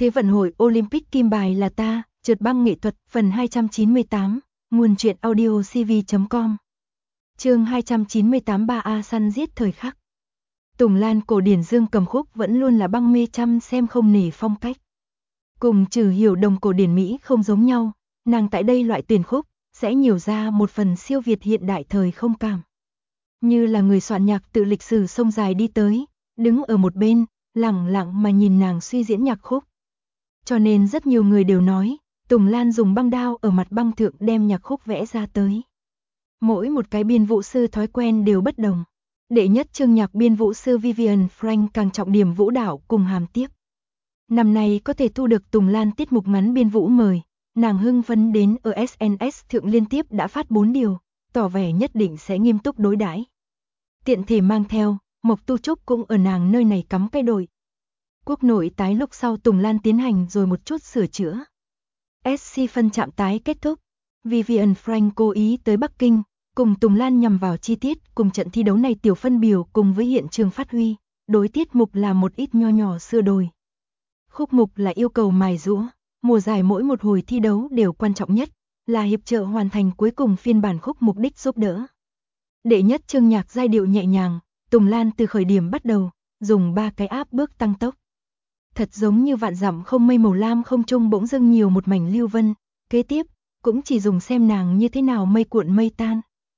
Thế vận hội Olympic kim bài là ta, trượt băng nghệ thuật, phần 298, nguồn truyện audio cv.com. Chương 298 3A săn giết thời khắc. Tùng Lan cổ điển Dương cầm khúc vẫn luôn là băng mê chăm xem không nể phong cách. Cùng Trừ Hiểu Đồng cổ điển Mỹ không giống nhau, nàng tại đây loại tuyển khúc sẽ nhiều ra một phần siêu việt hiện đại thời không cảm. Như là người soạn nhạc tự lịch sử sông dài đi tới, đứng ở một bên, lặng lặng mà nhìn nàng suy diễn nhạc khúc. Cho nên rất nhiều người đều nói, Tùng Lan dùng băng đao ở mặt băng thượng đem nhạc khúc vẽ ra tới. Mỗi một cái biên vũ sư thói quen đều bất đồng. Đệ nhất chương nhạc biên vũ sư Vivian Frank càng trọng điểm vũ đạo cùng hàm tiếp. Năm nay có thể thu được Tùng Lan tiết mục ngắn biên vũ mời, nàng hưng phấn đến ở SNS thượng liên tiếp đã phát 4 điều, tỏ vẻ nhất định sẽ nghiêm túc đối đãi. Tiện thể mang theo, Mộc Tu Trúc cũng ở nàng nơi này cắm cây đội. Quốc nội tái lúc sau Tùng Lan tiến hành rồi một chút sửa chữa. SC phân trạm tái kết thúc, Vivian Frank cố ý tới Bắc Kinh, cùng Tùng Lan nhằm vào chi tiết cùng trận thi đấu này tiểu phân biểu cùng với hiện trường phát huy, đối tiết mục là một ít nho nhỏ sửa đổi. Khúc mục là yêu cầu mài giũa, mùa giải mỗi một hồi thi đấu đều quan trọng nhất, là hiệp trợ hoàn thành cuối cùng phiên bản khúc mục đích giúp đỡ. Đệ nhất chương nhạc giai điệu nhẹ nhàng, Tùng Lan từ khởi điểm bắt đầu, dùng 3 cái áp bước tăng tốc. Thật giống như vạn dặm không mây màu lam không trung bỗng dưng nhiều một mảnh lưu vân, kế tiếp, cũng chỉ dùng xem nàng như thế nào mây cuộn mây tan.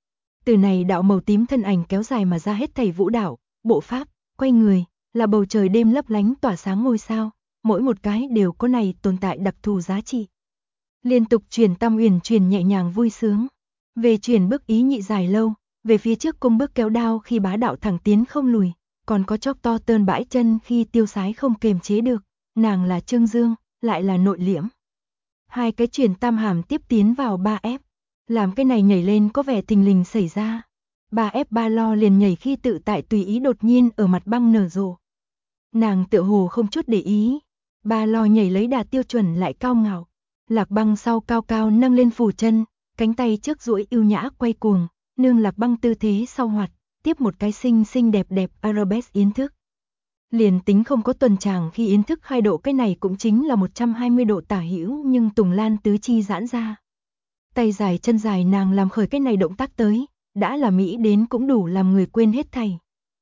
Từ này đạo màu tím thân ảnh kéo dài mà ra hết thảy vũ đạo, bộ pháp, quay người, là bầu trời đêm lấp lánh tỏa sáng ngôi sao, mỗi một cái đều có này tồn tại đặc thù giá trị. Liên tục chuyển tam uyển chuyển nhẹ nhàng vui sướng, về chuyển bước ý nhị dài lâu, về phía trước cung bước kéo đao khi bá đạo thẳng tiến không lùi, còn có chóp to tơn bãi chân khi tiêu sái không kềm chế được, nàng là Trương Dương, lại là nội liễm. Hai cái chuyển tam hàm tiếp tiến vào 3F, làm cái này nhảy lên có vẻ thình lình xảy ra. 3F ba lo liền nhảy khi tự tại tùy ý đột nhiên ở mặt băng nở rộ. Nàng tựa hồ không chút để ý, ba lo nhảy lấy đà tiêu chuẩn lại cao ngạo, lạc băng sau cao cao nâng lên phủ chân, cánh tay trước duỗi ưu nhã quay cuồng, nương lạc băng tư thế sau hoạt, tiếp một cái xinh xinh đẹp đẹp arabesque yến thức. Liền tính không có tuần tràng khi yến thức 2 độ, cái này cũng chính là 120 độ tả hữu, nhưng Tùng Lan tứ chi giãn ra. Tay dài chân dài nàng làm khởi cái này động tác tới, đã là mỹ đến cũng đủ làm người quên hết thảy.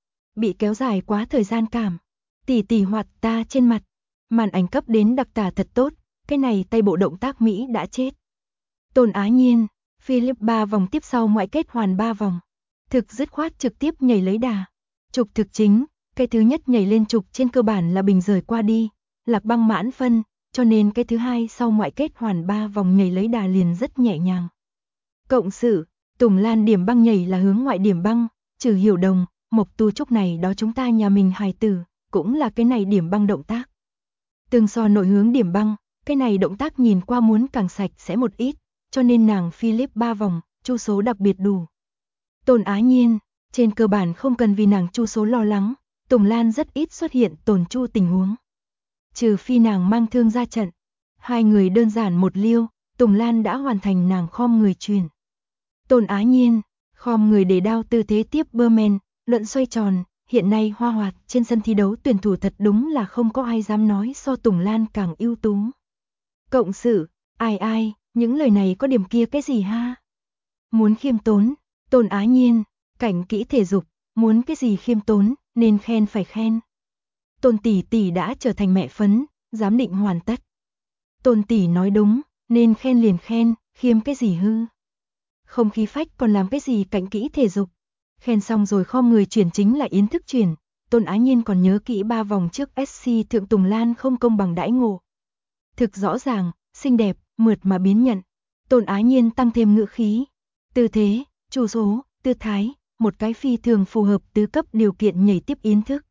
Bị kéo dài quá thời gian cảm, tỉ tỉ hoạt ta trên mặt, màn ảnh cấp đến đặc tả thật tốt, cái này tay bộ động tác mỹ đã chết. Tôn Á Nhiên, Philip 3 vòng tiếp sau ngoại kết hoàn 3 vòng. Thực dứt khoát trực tiếp nhảy lấy đà. Trục thực chính, cái thứ nhất nhảy lên trục trên cơ bản là bình rời qua đi, lạc băng mãn phân, cho nên cái thứ hai sau ngoại kết hoàn 3 vòng nhảy lấy đà liền rất nhẹ nhàng. Cộng sự, Tùng Lan điểm băng nhảy là hướng ngoại điểm băng, Trừ Hiểu Đồng, Mộc Tu Trúc này đó chúng ta nhà mình hài tử, cũng là cái này điểm băng động tác. Tương so nội hướng điểm băng, cái này động tác nhìn qua muốn càng sạch sẽ một ít, cho nên nàng Philip 3 vòng, chu số đặc biệt đủ. Tôn Á Nhiên, trên cơ bản không cần vì nàng chu số lo lắng, Tùng Lan rất ít xuất hiện tổn chu tình huống. Trừ phi nàng mang thương ra trận, hai người đơn giản một liêu, Tùng Lan đã hoàn thành nàng khom người truyền. Tôn Á Nhiên, khom người để đao tư thế tiếp Berman, luận xoay tròn, hiện nay hoa hoạt trên sân thi đấu tuyển thủ thật đúng là không có ai dám nói so Tùng Lan càng ưu tú. Cộng sự, ai, những lời này có điểm kia cái gì ha? Muốn khiêm tốn, Tôn Á Nhiên, cảnh kỹ thể dục, muốn cái gì khiêm tốn, nên khen phải khen. Tôn tỷ tỷ đã trở thành mẹ phấn, giám định hoàn tất. Tôn tỷ nói đúng, nên khen liền khen, khiêm cái gì hư. Không khí phách còn làm cái gì cảnh kỹ thể dục. Khen xong rồi khom người chuyển chính là yến thức chuyển, Tôn Á Nhiên còn nhớ kỹ 3 vòng trước SC thượng Tùng Lan không công bằng đãi ngộ. Thực rõ ràng, xinh đẹp, mượt mà biến nhận. Tôn Á Nhiên tăng thêm ngữ khí, tư thế, chu số, tư thái, một cái phi thường phù hợp tứ cấp điều kiện nhảy tiếp yến thức.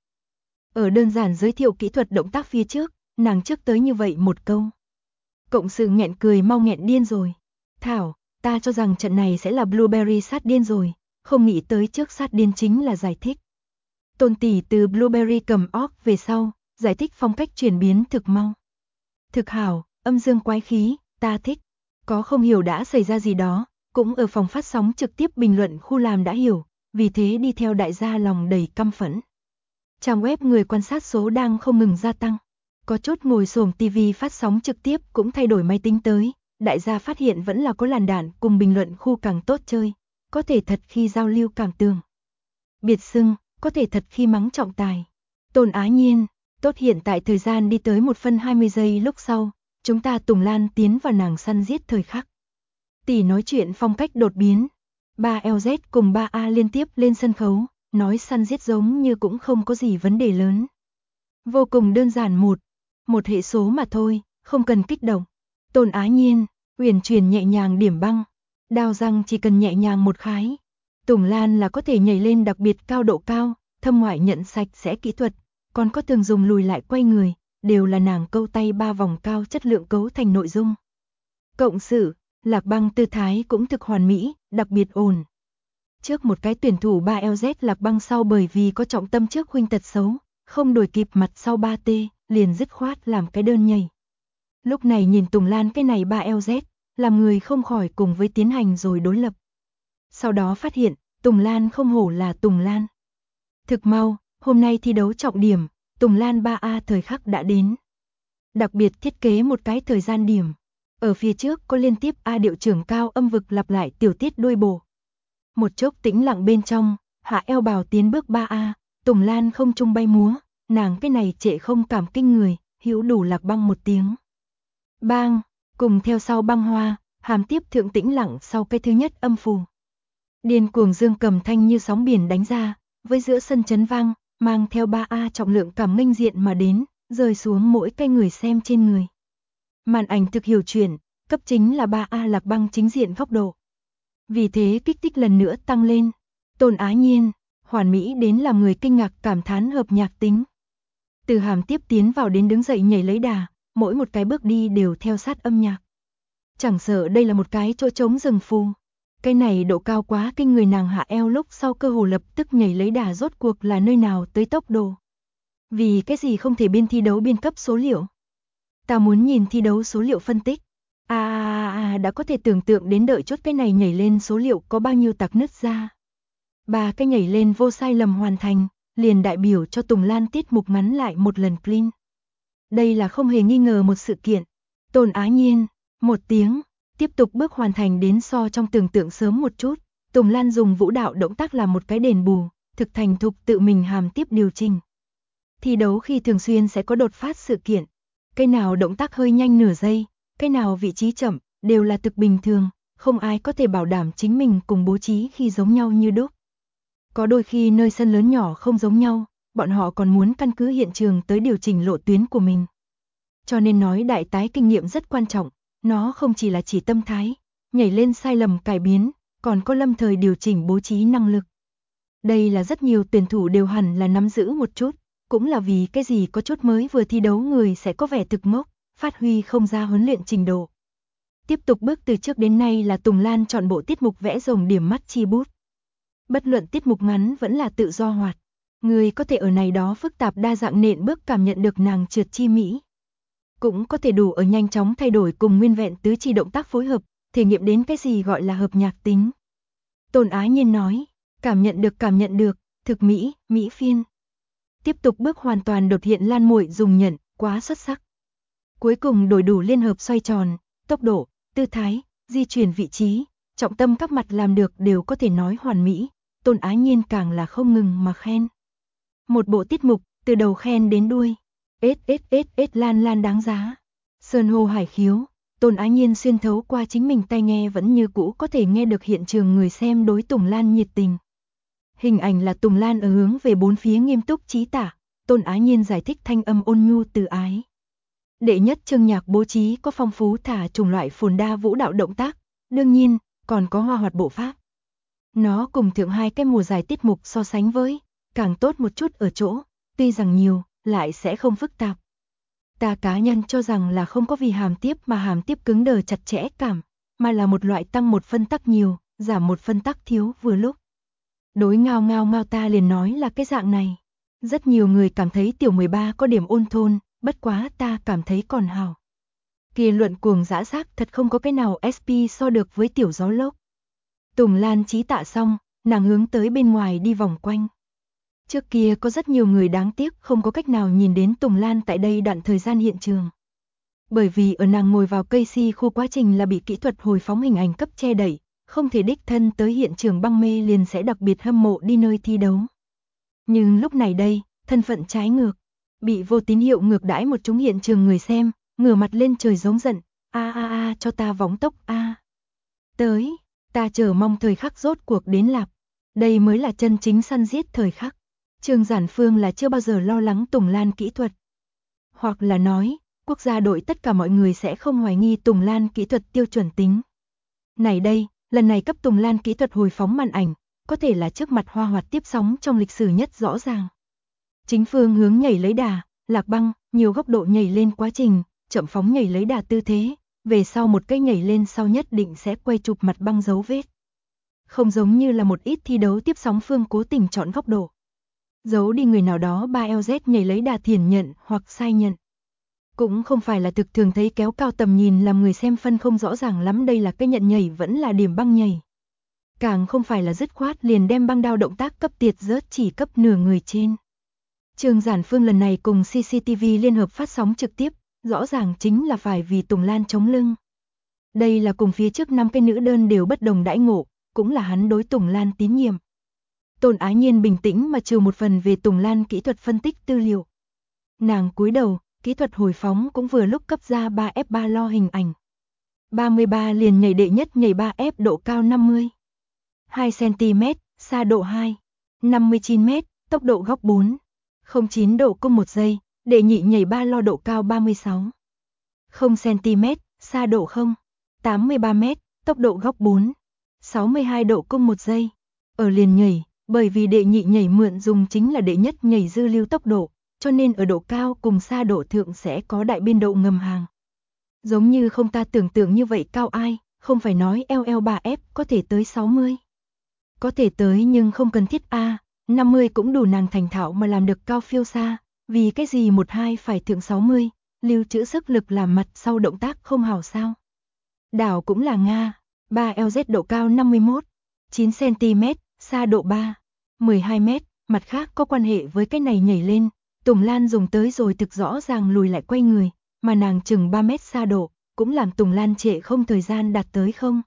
Ở đơn giản giới thiệu kỹ thuật động tác phía trước, nàng trước tới như vậy một câu. Cộng sự nghẹn cười mau nghẹn điên rồi. Thảo, ta cho rằng trận này sẽ là Blueberry sát điên rồi, không nghĩ tới trước sát điên chính là giải thích. Tôn tỷ từ Blueberry cầm orc về sau, giải thích phong cách chuyển biến thực mau. Thực hảo, âm dương quái khí, ta thích. Có không hiểu đã xảy ra gì đó, cũng ở phòng phát sóng trực tiếp bình luận khu làm đã hiểu, vì thế đi theo đại gia lòng đầy căm phẫn. Trang web người quan sát số đang không ngừng gia tăng. Có chút ngồi xổm tivi phát sóng trực tiếp cũng thay đổi máy tính tới, đại gia phát hiện vẫn là có làn đạn cùng bình luận khu càng tốt chơi, có thể thật khi giao lưu cảm tường. Biệt xưng, có thể thật khi mắng trọng tài. Tôn Á Nhiên, tốt hiện tại thời gian đi tới 1 phân 20 giây lúc sau, chúng ta Tùng Lan tiến vào nàng săn giết thời khắc. Tỷ nói chuyện phong cách đột biến. 3LZ cùng 3A liên tiếp lên sân khấu, nói săn giết giống như cũng không có gì vấn đề lớn. Vô cùng đơn giản một hệ số mà thôi, không cần kích động. Tôn Á Nhiên, uyển chuyển nhẹ nhàng điểm băng, đao răng chỉ cần nhẹ nhàng một khái. Tùng Lan là có thể nhảy lên đặc biệt cao độ cao, thâm ngoại nhận sạch sẽ kỹ thuật, còn có thường dùng lùi lại quay người, đều là nàng câu tay 3 vòng cao chất lượng cấu thành nội dung. Cộng sự, Lạc Băng tư thái cũng thực hoàn mỹ, đặc biệt ổn. Trước một cái tuyển thủ 3LZ Lạc Băng sau bởi vì có trọng tâm trước huynh tật xấu, không đuổi kịp mặt sau 3T, liền dứt khoát làm cái đơn nhảy. Lúc này nhìn Tùng Lan cái này 3LZ, làm người không khỏi cùng với tiến hành rồi đối lập. Sau đó phát hiện, Tùng Lan không hổ là Tùng Lan. Thực mau, hôm nay thi đấu trọng điểm, Tùng Lan 3A thời khắc đã đến. Đặc biệt thiết kế một cái thời gian điểm. Ở phía trước có liên tiếp A điệu trưởng cao âm vực lặp lại tiểu tiết đuôi bổ. Một chốc tĩnh lặng bên trong, hạ eo bào tiến bước 3A, Tùng Lan không trung bay múa, nàng cái này trệ không cảm kinh người, hữu đủ Lạc Băng một tiếng. Bang, cùng theo sau băng hoa, hàm tiếp thượng tĩnh lặng sau cái thứ nhất âm phù. Điên cuồng dương cầm thanh như sóng biển đánh ra, với giữa sân chấn vang, mang theo 3A trọng lượng cảm nghênh diện mà đến, rơi xuống mỗi cái người xem trên người. Màn ảnh thực hiểu chuyện, cấp chính là 3A Lạc Băng chính diện góc độ. Vì thế kích thích lần nữa tăng lên. Tôn Á Nhiên, hoàn mỹ đến làm người kinh ngạc cảm thán hợp nhạc tính. Từ hàm tiếp tiến vào đến đứng dậy nhảy lấy đà, mỗi một cái bước đi đều theo sát âm nhạc. Chẳng sợ đây là một cái chỗ trống rừng phù. Cái này độ cao quá kinh người, nàng hạ eo lúc sau cơ hồ lập tức nhảy lấy đà, rốt cuộc là nơi nào tới tốc độ. Vì cái gì không thể biên thi đấu biên cấp số liệu. Ta muốn nhìn thi đấu số liệu phân tích. Đã có thể tưởng tượng đến đợi chốt cái này nhảy lên số liệu có bao nhiêu tạc nứt ra. 3 cái nhảy lên vô sai lầm hoàn thành, liền đại biểu cho Tùng Lan tiết mục ngắn lại một lần clean. Đây là không hề nghi ngờ một sự kiện. Tôn Á Nhiên, một tiếng, tiếp tục bước hoàn thành đến so trong tưởng tượng sớm một chút. Tùng Lan dùng vũ đạo động tác làm một cái đền bù, thực thành thục tự mình hàm tiếp điều chỉnh. Thi đấu khi thường xuyên sẽ có đột phát sự kiện. Cái nào động tác hơi nhanh nửa giây, cái nào vị trí chậm, đều là thực bình thường, không ai có thể bảo đảm chính mình cùng bố trí khi giống nhau như đúc. Có đôi khi nơi sân lớn nhỏ không giống nhau, bọn họ còn muốn căn cứ hiện trường tới điều chỉnh lộ tuyến của mình. Cho nên nói đại tái kinh nghiệm rất quan trọng, nó không chỉ là chỉ tâm thái, nhảy lên sai lầm cải biến, còn có lâm thời điều chỉnh bố trí năng lực. Đây là rất nhiều tuyển thủ đều hẳn là nắm giữ một chút, cũng là vì cái gì có chút mới vừa thi đấu người sẽ có vẻ thực ngốc, phát huy không ra huấn luyện trình độ. Tiếp tục bước từ trước đến nay là Tùng Lan chọn bộ tiết mục vẽ rồng điểm mắt chi bút. Bất luận tiết mục ngắn vẫn là tự do hoạt, người có thể ở này đó phức tạp đa dạng nện bước cảm nhận được nàng trượt chi mỹ. Cũng có thể đủ ở nhanh chóng thay đổi cùng nguyên vẹn tứ chi động tác phối hợp, thể nghiệm đến cái gì gọi là hợp nhạc tính. Tôn Á Nhiên nói, cảm nhận được, thực mỹ, mỹ phiên. Tiếp tục bước hoàn toàn đột hiện Lan Muội dùng nhận, quá xuất sắc. Cuối cùng đổi đủ liên hợp xoay tròn, tốc độ, tư thái, di chuyển vị trí, trọng tâm các mặt làm được đều có thể nói hoàn mỹ, Tôn Á Nhiên càng là không ngừng mà khen. Một bộ tiết mục, từ đầu khen đến đuôi. Lan đáng giá. Sơn hô hải khiếu, Tôn Á Nhiên xuyên thấu qua chính mình tai nghe vẫn như cũ có thể nghe được hiện trường người xem đối Tùng Lan nhiệt tình. Hình ảnh là Tùng Lan ở hướng về bốn phía nghiêm túc chí tả, Tôn Á Nhiên giải thích thanh âm ôn nhu từ ái. Đệ nhất chương nhạc bố trí có phong phú thả chủng loại phồn đa vũ đạo động tác, đương nhiên, còn có hoa hoạt bộ pháp. Nó cùng thượng hai cái mùa giải tiết mục so sánh với, càng tốt một chút ở chỗ, tuy rằng nhiều, lại sẽ không phức tạp. Ta cá nhân cho rằng là không có vì hàm tiếp mà hàm tiếp cứng đờ chặt chẽ cảm, mà là một loại tăng một phân tắc nhiều, giảm một phân tắc thiếu vừa lúc. Đối ngao ta liền nói là cái dạng này. Rất nhiều người cảm thấy tiểu 13 có điểm ôn thôn, bất quá ta cảm thấy còn hào. Kỳ luận cuồng dã giác thật không có cái nào SP so được với tiểu gió lốc. Tùng Lan chí tạ xong, nàng hướng tới bên ngoài đi vòng quanh. Trước kia có rất nhiều người đáng tiếc không có cách nào nhìn đến Tùng Lan tại đây đoạn thời gian hiện trường. Bởi vì ở nàng ngồi vào cây si khu quá trình là bị kỹ thuật hồi phóng hình ảnh cấp che đẩy, không thể đích thân tới hiện trường băng mê liền sẽ đặc biệt hâm mộ đi nơi thi đấu. Nhưng lúc này đây, thân phận trái ngược, bị vô tín hiệu ngược đãi một chúng hiện trường người xem, ngửa mặt lên trời giống giận, a cho ta vóng tốc a. Tới, ta chờ mong thời khắc rốt cuộc đến lạp. Đây mới là chân chính săn giết thời khắc. Trương Giản Phương là chưa bao giờ lo lắng Tùng Lan kỹ thuật. Hoặc là nói, quốc gia đội tất cả mọi người sẽ không hoài nghi Tùng Lan kỹ thuật tiêu chuẩn tính. Này đây, lần này cấp Tùng Lan kỹ thuật hồi phóng màn ảnh, có thể là trước mặt hoa hoạt tiếp sóng trong lịch sử nhất rõ ràng. Chính phương hướng nhảy lấy đà, lạc băng, nhiều góc độ nhảy lên quá trình, chậm phóng nhảy lấy đà tư thế, về sau một cái nhảy lên sau nhất định sẽ quay chụp mặt băng dấu vết. Không giống như là một ít thi đấu tiếp sóng phương cố tình chọn góc độ. Giấu đi người nào đó 3LZ nhảy lấy đà thiển nhận hoặc sai nhận. Cũng không phải là thực thường thấy kéo cao tầm nhìn làm người xem phân không rõ ràng lắm đây là cái nhận nhảy vẫn là điểm băng nhảy. Càng không phải là dứt khoát liền đem băng đao động tác cấp tiệt rớt chỉ cấp nửa người trên. Trương Giản Phương lần này cùng CCTV liên hợp phát sóng trực tiếp, rõ ràng chính là phải vì Tùng Lan chống lưng. Đây là cùng phía trước 5 cái nữ đơn đều bất đồng đãi ngộ, cũng là hắn đối Tùng Lan tín nhiệm. Tôn Ái Nhiên bình tĩnh mà trừ một phần về Tùng Lan kỹ thuật phân tích tư liệu. Nàng cúi đầu, kỹ thuật hồi phóng cũng vừa lúc cấp ra 3F3 lo hình ảnh. 33 liền nhảy đệ nhất nhảy 3F độ cao 50. 2cm, xa độ 2. 59m, tốc độ góc 4. 09 độ cung 1 giây, đệ nhị nhảy 3 lo độ cao 36. 0cm, xa độ 0. 83m, tốc độ góc 4. 62 độ cung 1 giây. Ở liền nhảy, bởi vì đệ nhị nhảy mượn dùng chính là đệ nhất nhảy dư lưu tốc độ, cho nên ở độ cao cùng xa độ thượng sẽ có đại biên độ ngầm hàng. Giống như không ta tưởng tượng như vậy cao ai, không phải nói LL3F có thể tới 60. Có thể tới nhưng không cần thiết A, 50 cũng đủ nàng thành thạo mà làm được cao phiêu xa, vì cái gì 12 phải thượng 60, lưu trữ sức lực làm mặt sau động tác không hảo sao. Đảo cũng là Nga, 3LZ độ cao 51, 9cm, xa độ 3, 12m, mặt khác có quan hệ với cái này nhảy lên, Tùng Lan dùng tới rồi thực rõ ràng lùi lại quay người, mà nàng chừng 3m xa độ, cũng làm Tùng Lan trệ không thời gian đạt tới không.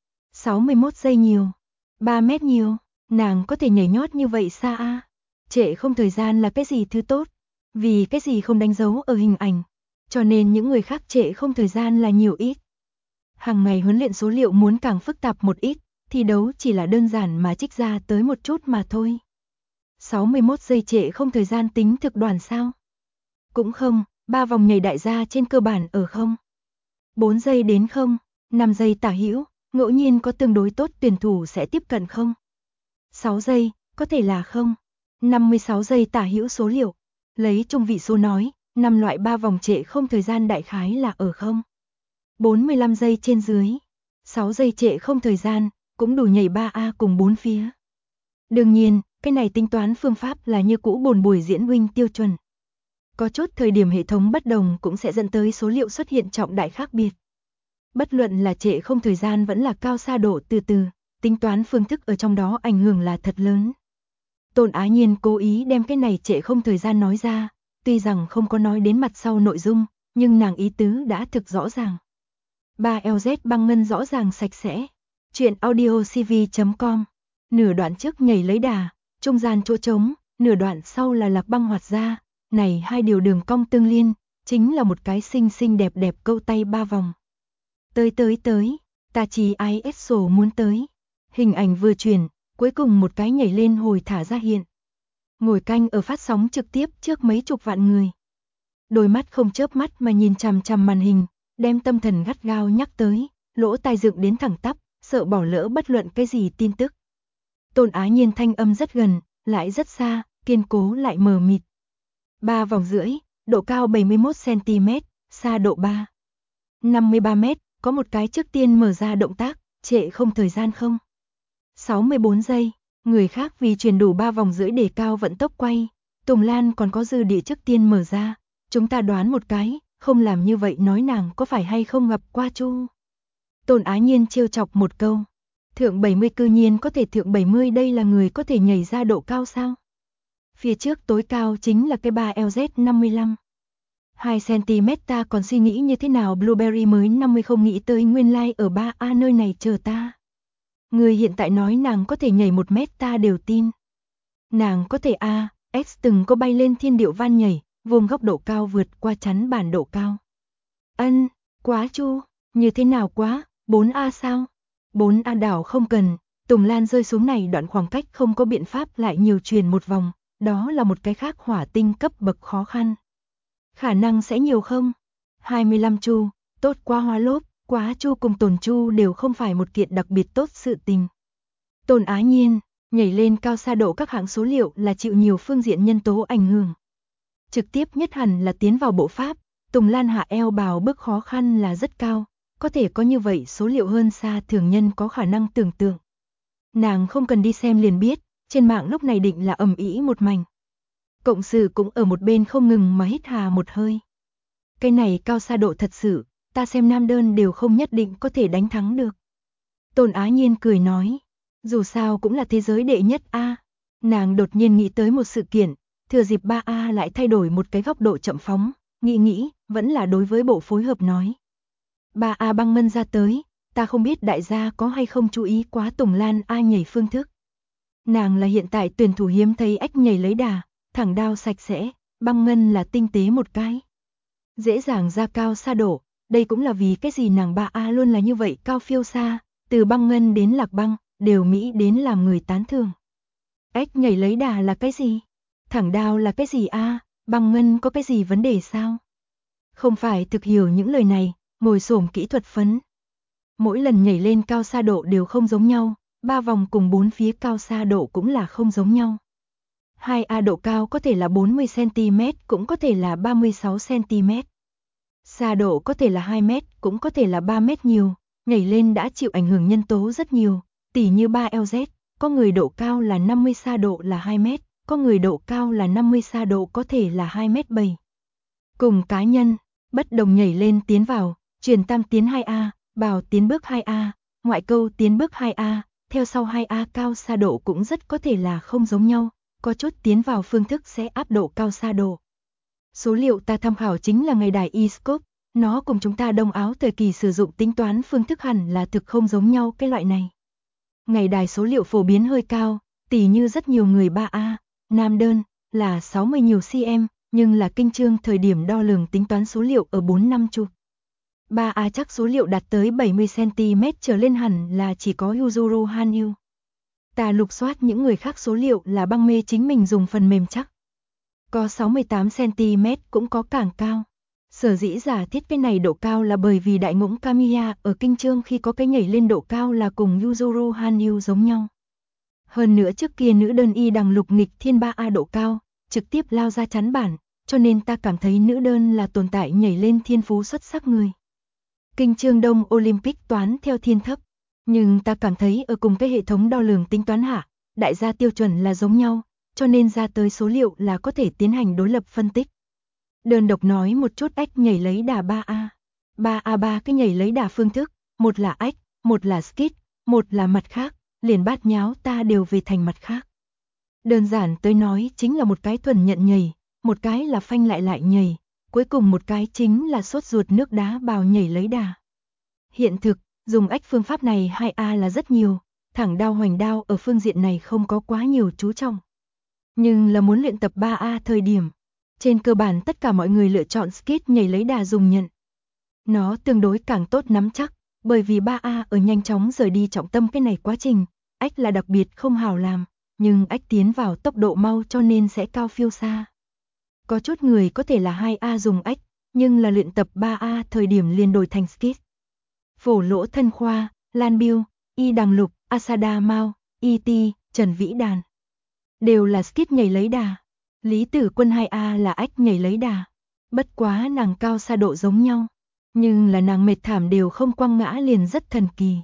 61 giây nhiều, 3m nhiều, nàng có thể nhảy nhót như vậy xa a. Trệ không thời gian là cái gì thứ tốt, vì cái gì không đánh dấu ở hình ảnh, cho nên những người khác trệ không thời gian là nhiều ít. Hàng ngày huấn luyện số liệu muốn càng phức tạp một ít, thi đấu chỉ là đơn giản mà trích ra tới một chút mà thôi. 61 giây trệ không thời gian tính thực đoàn sao? Cũng không, 3 vòng nhảy đại gia trên cơ bản ở không. 4 giây đến không, 5 giây tả hữu, ngẫu nhiên có tương đối tốt tuyển thủ sẽ tiếp cận không. 6 giây, có thể là không. 56 giây tả hữu số liệu, lấy trung vị số nói, 5 loại 3 vòng trệ không thời gian đại khái là ở không. 45 giây trên dưới, 6 giây trệ không thời gian, cũng đủ nhảy 3A cùng 4 phía. Đương nhiên, cái này tính toán phương pháp là như cũ bồn buổi diễn huynh tiêu chuẩn. Có chút thời điểm hệ thống bất đồng cũng sẽ dẫn tới số liệu xuất hiện trọng đại khác biệt. Bất luận là trệ không thời gian vẫn là cao xa độ từ từ, tính toán phương thức ở trong đó ảnh hưởng là thật lớn. Tôn Ái Nhiên cố ý đem cái này trệ không thời gian nói ra, tuy rằng không có nói đến mặt sau nội dung, nhưng nàng ý tứ đã thực rõ ràng. 3LZ băng ngân rõ ràng sạch sẽ. Chuyện audiocv.com. Nửa đoạn trước nhảy lấy đà, trung gian chỗ trống, nửa đoạn sau là lạc băng hoạt ra, này hai điều đường cong tương liên, chính là một cái xinh xinh đẹp đẹp câu tay 3 vòng. Tới, ta chỉ ISO muốn tới. Hình ảnh vừa chuyển, cuối cùng một cái nhảy lên hồi thả ra hiện. Ngồi canh ở phát sóng trực tiếp trước mấy chục vạn người. Đôi mắt không chớp mắt mà nhìn chằm chằm màn hình, đem tâm thần gắt gao nhắc tới, lỗ tai dựng đến thẳng tắp, sợ bỏ lỡ bất luận cái gì tin tức. Tôn Ái Nhiên thanh âm rất gần, lại rất xa, kiên cố lại mờ mịt. 3 vòng rưỡi, độ cao 71cm, xa độ 3. 53m, có một cái trước tiên mở ra động tác, trệ không thời gian không. 64 giây, người khác vì truyền đủ 3 vòng rưỡi để cao vận tốc quay, Tùng Lan còn có dư địa trước tiên mở ra, chúng ta đoán một cái, không làm như vậy nói nàng có phải hay không ngập qua chu. Tôn Ái Nhiên trêu chọc một câu, thượng 70 cư nhiên có thể thượng 70 đây là người có thể nhảy ra độ cao sao? Phía trước tối cao chính là cái 3LZ55. 2cm ta còn suy nghĩ như thế nào Blueberry mới 50 không nghĩ tới nguyên lai ở 3A nơi này chờ ta. Người hiện tại nói nàng có thể nhảy 1 mét ta đều tin. Nàng có thể X từng có bay lên thiên điệu van nhảy, vuông góc độ cao vượt qua chắn bản độ cao. Ân, quá chu, như thế nào quá, 4A sao? 4A đảo không cần, Tùng Lan rơi xuống này đoạn khoảng cách không có biện pháp lại nhiều truyền một vòng, đó là một cái khác hỏa tinh cấp bậc khó khăn. Khả năng sẽ nhiều không? 25 chu, tốt quá hóa lốp, quá chu cùng tồn chu đều không phải một kiện đặc biệt tốt sự tình. Tôn Á Nhiên, nhảy lên cao xa độ các hạng số liệu là chịu nhiều phương diện nhân tố ảnh hưởng. Trực tiếp nhất hẳn là tiến vào bộ pháp, Tùng Lan hạ eo bào bước khó khăn là rất cao, có thể có như vậy số liệu hơn xa thường nhân có khả năng tưởng tượng. Nàng không cần đi xem liền biết, trên mạng lúc này định là ầm ĩ một mảnh. Cộng sự cũng ở một bên không ngừng mà hít hà một hơi. Cái này cao xa độ thật sự, ta xem nam đơn đều không nhất định có thể đánh thắng được. Tôn Á Nhiên cười nói, dù sao cũng là thế giới đệ nhất A. Nàng đột nhiên nghĩ tới một sự kiện, thừa dịp 3A lại thay đổi một cái góc độ chậm phóng, nghĩ, vẫn là đối với bộ phối hợp nói. 3A băng mân ra tới, ta không biết đại gia có hay không chú ý quá Tùng Lan A nhảy phương thức. Nàng là hiện tại tuyển thủ hiếm thấy ếch nhảy lấy đà, thẳng đao sạch sẽ, băng ngân là tinh tế một cái. Dễ dàng ra cao xa độ, đây cũng là vì cái gì nàng 3A luôn là như vậy cao phiêu xa, từ băng ngân đến lạc băng, đều mỹ đến làm người tán thưởng. Ếch nhảy lấy đà là cái gì? Thẳng đao là cái gì băng ngân có cái gì vấn đề sao? Không phải thực hiểu những lời này, ngồi xổm kỹ thuật phấn. Mỗi lần nhảy lên cao xa độ đều không giống nhau, 3 vòng cùng 4 phía cao xa độ cũng là không giống nhau. 2A độ cao có thể là 40cm cũng có thể là 36cm. Xa độ có thể là 2 mét cũng có thể là 3 mét nhiều, nhảy lên đã chịu ảnh hưởng nhân tố rất nhiều, tỉ như 3LZ, có người độ cao là 50 xa độ là 2 mét, có người độ cao là 50 xa độ có thể là 2 mét 7. Cùng cá nhân, bất đồng nhảy lên tiến vào, truyền tam tiến 2A, bào tiến bước 2A, ngoại câu tiến bước 2A, theo sau 2A cao xa độ cũng rất có thể là không giống nhau, có chút tiến vào phương thức sẽ áp độ cao xa độ. Số liệu ta tham khảo chính là ngày đài eScope, nó cùng chúng ta Đông Áo thời kỳ sử dụng tính toán phương thức hẳn là thực không giống nhau cái loại này. Ngày đài số liệu phổ biến hơi cao, tỉ như rất nhiều người 3A, nam đơn, là 60 nhiều cm, nhưng là kinh chương thời điểm đo lường tính toán số liệu ở 4-5 chục. 3A chắc số liệu đạt tới 70cm trở lên hẳn là chỉ có Yuzuru Hanyu. Ta lục soát những người khác số liệu là băng mê chính mình dùng phần mềm chắc. Có 68cm cũng có càng cao. Sở dĩ giả thiết cái này độ cao là bởi vì đại ngỗng Kamiya ở kinh chương khi có cái nhảy lên độ cao là cùng Yuzuru Hanyu giống nhau. Hơn nữa trước kia nữ đơn y đằng lục nghịch thiên 3A độ cao, trực tiếp lao ra chắn bản, cho nên ta cảm thấy nữ đơn là tồn tại nhảy lên thiên phú xuất sắc người. Kinh chương Đông Olympic toán theo thiên thấp, nhưng ta cảm thấy ở cùng cái hệ thống đo lường tính toán hạ, đại gia tiêu chuẩn là giống nhau, cho nên ra tới số liệu là có thể tiến hành đối lập phân tích. Đơn độc nói một chút ếch nhảy lấy đà 3A. 3A3 cái nhảy lấy đà phương thức, một là ếch, một là skit, một là mặt khác, liền bát nháo ta đều về thành mặt khác. Đơn giản tới nói chính là một cái thuần nhận nhảy, một cái là phanh lại nhảy, cuối cùng một cái chính là sốt ruột nước đá bào nhảy lấy đà. Hiện thực, dùng ếch phương pháp này 2A là rất nhiều, thẳng đao hoành đao ở phương diện này không có quá nhiều chú trọng. Nhưng là muốn luyện tập 3A thời điểm, trên cơ bản tất cả mọi người lựa chọn skit nhảy lấy đà dùng nhận. Nó tương đối càng tốt nắm chắc, bởi vì 3A ở nhanh chóng rời đi trọng tâm cái này quá trình, ếch là đặc biệt không hào làm, nhưng ếch tiến vào tốc độ mau cho nên sẽ cao phiêu xa. Có chút người có thể là 2A dùng ếch, nhưng là luyện tập 3A thời điểm liền đổi thành skit. Phổ Lỗ Thân Khoa, Lan Biêu, Y Đằng Lục, Asada Mao, E.T., Trần Vĩ Đàn. Đều là skit nhảy lấy đà. Lý Tử Quân 2A là ếch nhảy lấy đà. Bất quá nàng cao xa độ giống nhau. Nhưng là nàng mệt thảm đều không quăng ngã liền rất thần kỳ.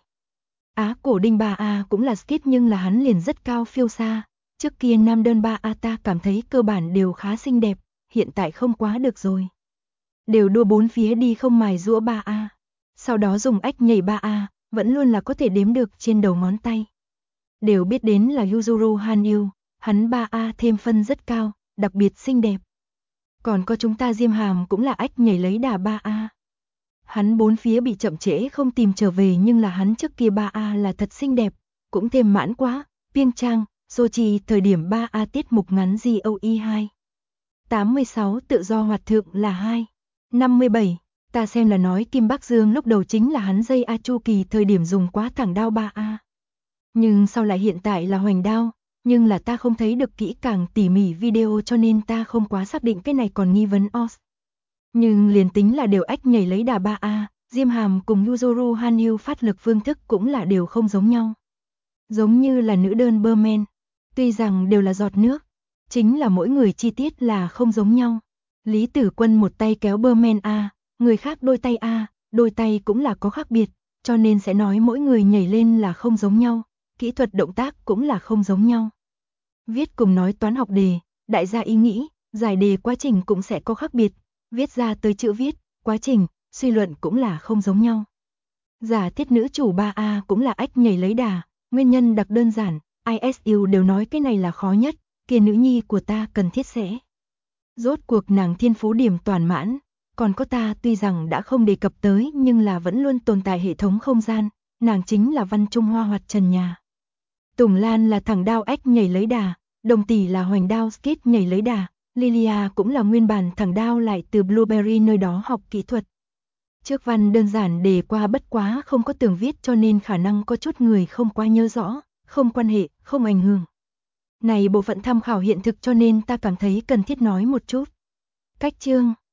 Á Cổ Đinh 3A cũng là skit nhưng là hắn liền rất cao phiêu xa. Trước kia nam đơn 3A ta cảm thấy cơ bản đều khá xinh đẹp, hiện tại không quá được rồi. Đều đua bốn phía đi không mài giũa 3A. Sau đó dùng ếch nhảy 3A, vẫn luôn là có thể đếm được trên đầu ngón tay. Đều biết đến là Yuzuru Hanyu, hắn 3A thêm phân rất cao, đặc biệt xinh đẹp. Còn có chúng ta Diêm Hàm cũng là ách nhảy lấy đà 3A. Hắn bốn phía bị chậm trễ không tìm trở về nhưng là hắn trước kia 3A là thật xinh đẹp, cũng thêm mãn quá, Piêng Trang, Sochi thời điểm 3A tiết mục ngắn GOE 2. 86 tự do hoạt thượng là 2. 57, ta xem là nói Kim Bắc Dương lúc đầu chính là hắn dây A chu kỳ thời điểm dùng quá thẳng đao 3A. Nhưng sau lại hiện tại là hoành đao, nhưng là ta không thấy được kỹ càng tỉ mỉ video cho nên ta không quá xác định cái này còn nghi vấn os. Nhưng liền tính là đều ách nhảy lấy đà 3A, Diêm Hàm cùng Yuzuru Hanyu phát lực phương thức cũng là đều không giống nhau. Giống như là nữ đơn Berman, tuy rằng đều là giọt nước, chính là mỗi người chi tiết là không giống nhau. Lý Tử Quân một tay kéo Berman A, người khác đôi tay A, đôi tay cũng là có khác biệt, cho nên sẽ nói mỗi người nhảy lên là không giống nhau, kỹ thuật động tác cũng là không giống nhau. Viết cùng nói toán học đề, đại gia ý nghĩ, giải đề quá trình cũng sẽ có khác biệt, viết ra tới chữ viết, quá trình, suy luận cũng là không giống nhau. Giả thiết nữ chủ 3A cũng là ách nhảy lấy đà, nguyên nhân đặc đơn giản, ISU đều nói cái này là khó nhất, kia nữ nhi của ta cần thiết sẽ. Rốt cuộc nàng thiên phú điểm toàn mãn, còn có ta tuy rằng đã không đề cập tới nhưng là vẫn luôn tồn tại hệ thống không gian, nàng chính là Văn Trung Hoa hoặc Trần Nhà. Tùng Lan là thẳng đao ách nhảy lấy đà, Đồng Tỷ là hoành đao skate nhảy lấy đà, Lilia cũng là nguyên bản thẳng đao lại từ Blueberry nơi đó học kỹ thuật. Trước văn đơn giản đề qua bất quá không có tường viết cho nên khả năng có chút người không quá nhớ rõ, không quan hệ, không ảnh hưởng. Này bộ phận tham khảo hiện thực cho nên ta cảm thấy cần thiết nói một chút. Cách chương